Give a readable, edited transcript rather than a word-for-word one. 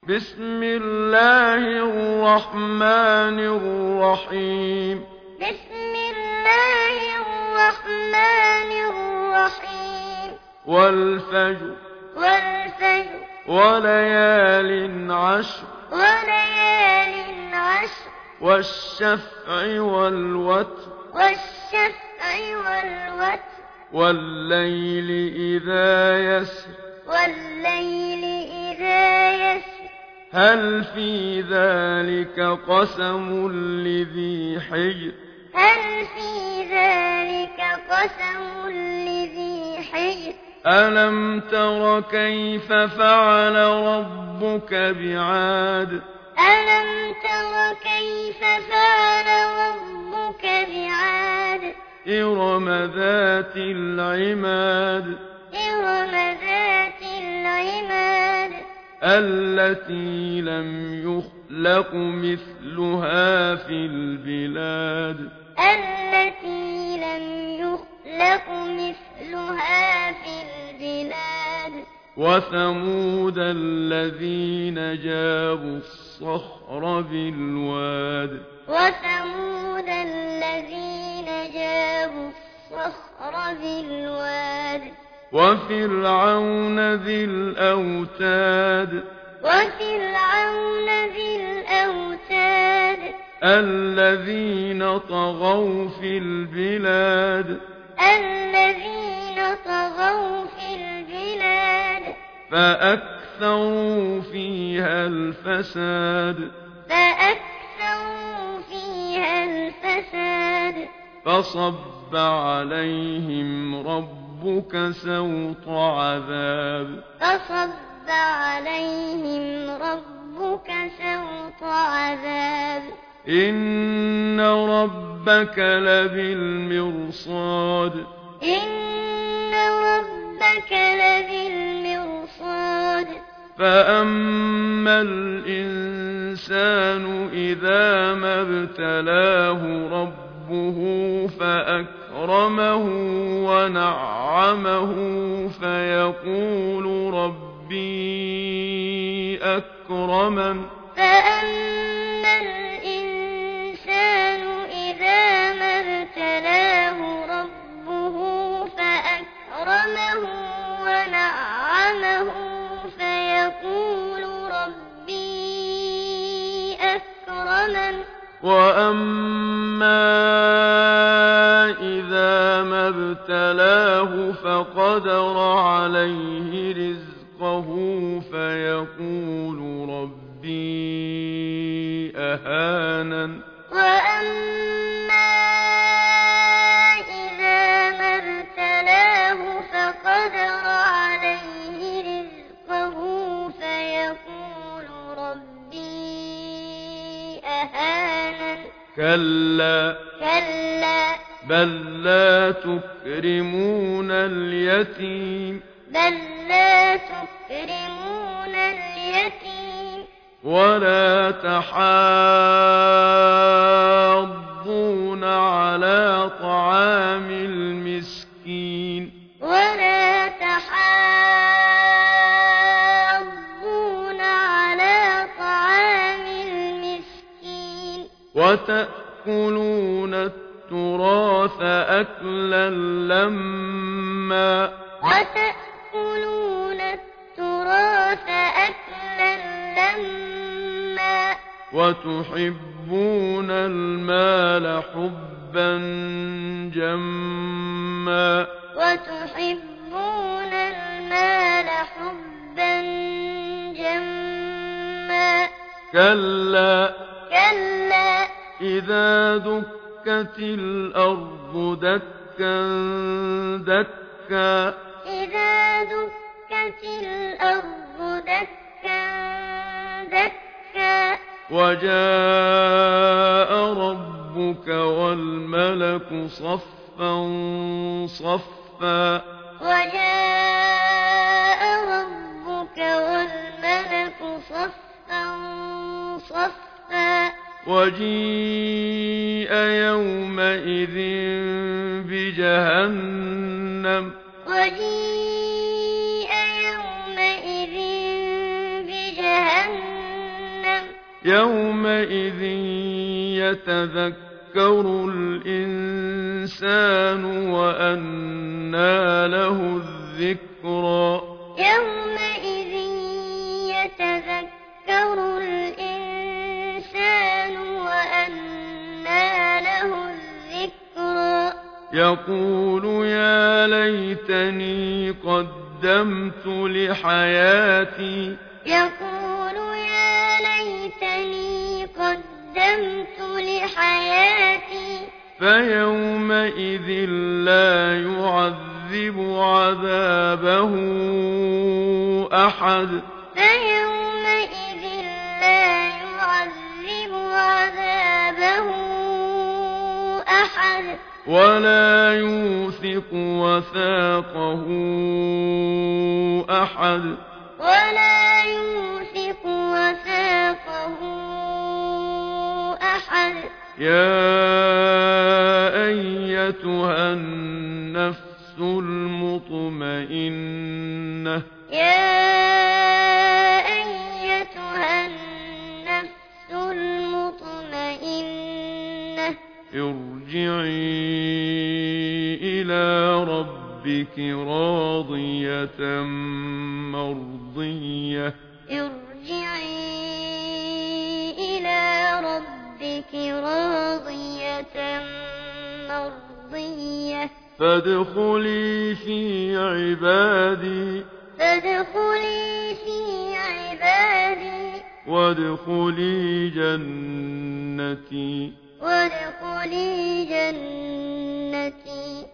بسم الله الرحمن الرحيم بسم الله الرحمن الرحيم والفجر والفجر وليال عشر وليال عشر والشفع والوتر والشفع والوتر والليل إذا يسر والليل إذا يسر هل في ذلك قسم لذي حجر هل في ذلك قسم لذي حجر ألم تر كيف فعل ربك بعاد ألم تر كيف فعل ربك بعاد إرم ذات العماد إرم ذات العماد التي لم يخلق مثلها في البلاد التي لم يخلق مثلها في البلاد وثمود الذين جابوا الصخر بالواد وثمود الذين جابوا الصخر بالواد وفرعون ذي الأوتاد وفرعون ذي الأوتاد الذين طغوا في البلاد الذين طغوا في البلاد فأكثروا فيها الفساد فأكثروا فيها الفساد فصب عليهم ربك سوط عذاب فصب عليهم ربك سوط عذاب إن ربك لبالمرصاد إن ربك لبالمرصاد فأما الإنسان إذا ما ابتلاه ربه فأكرمه ونعمه فيقول ربي أكرمن فأما الإنسان إذا ما ابتلاه ربه فأكرمه ونعمه فيقول ربي أكرمن وأما إذا ما ابتلاه فقدر عليه رزقه فيقول ربي أهانن وأما إذا ما ابتلاه فقدر عليه رزقه فيقول ربي أهانن كلا بل لا تكرمون اليتيم بل لا تكرمون اليتيم ولا تحاضون على طعام المسكين ولا تحاضون على طعام المسكين وتأكلون التراث أكلا لما وتأكلون التراث أكلا لما وتحبون المال حبا جما وتحبون المال حبا جما كلا إذا دكت الأرض دكا دكا إذا دكت الأرض دكا دكا وجاء ربك والملك صفا صفا وجاء ربك والملك صفا صفا وجيء يومئذ بجهنم وجيء يومئذ بجهنم يومئذ يتذكر الإنسان وأنى له الذكرى يومئذ يتذكر الإنسان وأنى له الذكرى يقول يا ليتني قدمت لحياتي يقول يا ليتني قدمت لحياتي فيومئذ لا يعذب عذابه أحد فيومئذ لا يعذب عذابه أحد ولا يوثق وثاقه أحد ولا يوثق وثاقه أحد يا أيتها النفس المطمئنة يا أيتها النفس المطمئنة ارجعي إلى ربك راضية مرضية ارجعي إلى ربك راضية مرضية فادخلي في عبادي فادخلي في عبادي وادخلي جنتي وادخلي جنتي